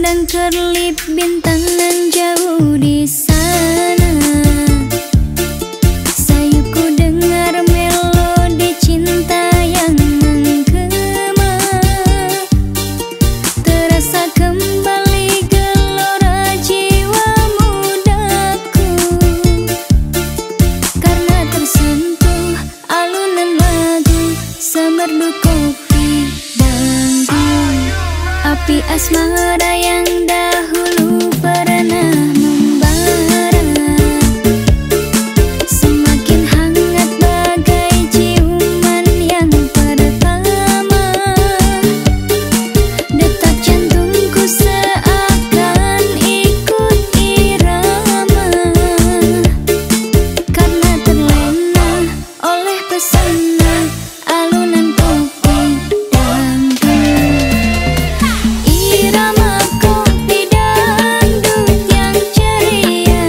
memandang kerlip bintang nan jauh di sana. Sayuku dengar melodi cinta yang menggema, terasa kembali gelora jiwa mudaku, karena tersentuh alunan lagu semerdu kopi dangdut. Api asmara yang dahulu pernah membara, semakin hangat bagai ciuman yang pertama. Detak jantungku seakan ikut irama, karena terlena oleh pesona alunan kopi dangdut. Irama kopi dangdut yang ceria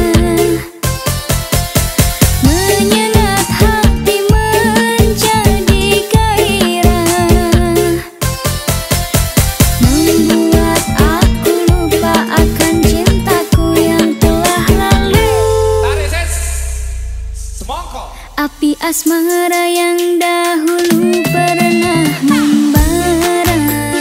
menyengat hati menjadi gairah, membuat aku lupa akan cintaku yang telah lalu. Api asmara yang dahulu pernah membara,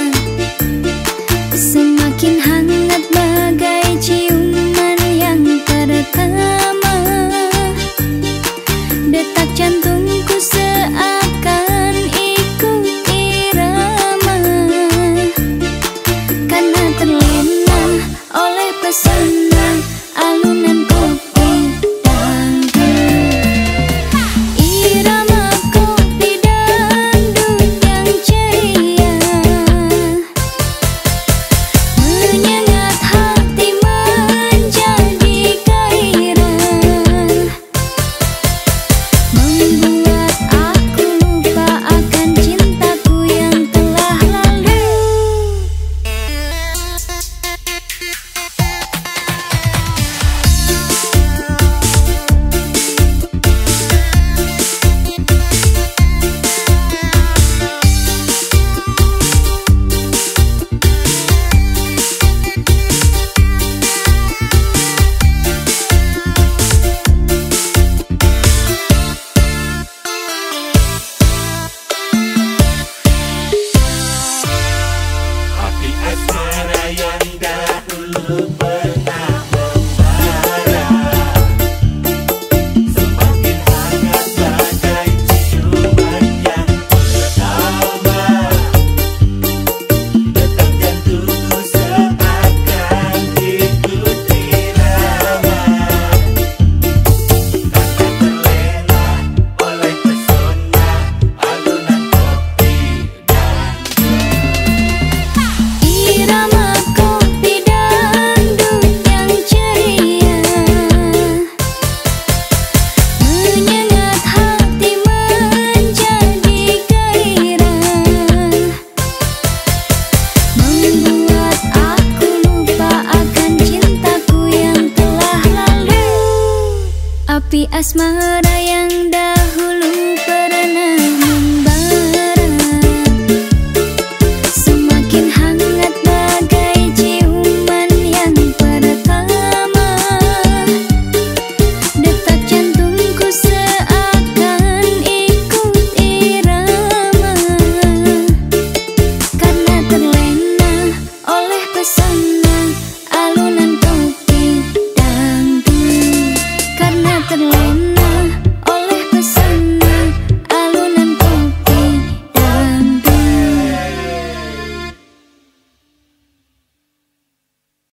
semakin hangat bagai ciuman yang pertama. Detak jantungku seakan ikut irama, karena terlena oleh pesona alunan kopi dangdut. Irama kopi dangdut yang ceria menyengat hati menjadi gairah, membuat aku lupa akan cintaku yang telah lalu. Api asmara yang dahulu pernah membara, semakin hangat bagai ciuman yang pertama. Detak jantungku seakan ikut irama, karena terlena oleh pesona alunan kopi dangdut. Irama kopi dangdut yang ceria menyengat hati menjadi gairah, membuat aku lupa akan cintaku yang telah lalu. Api asmara yang dahulu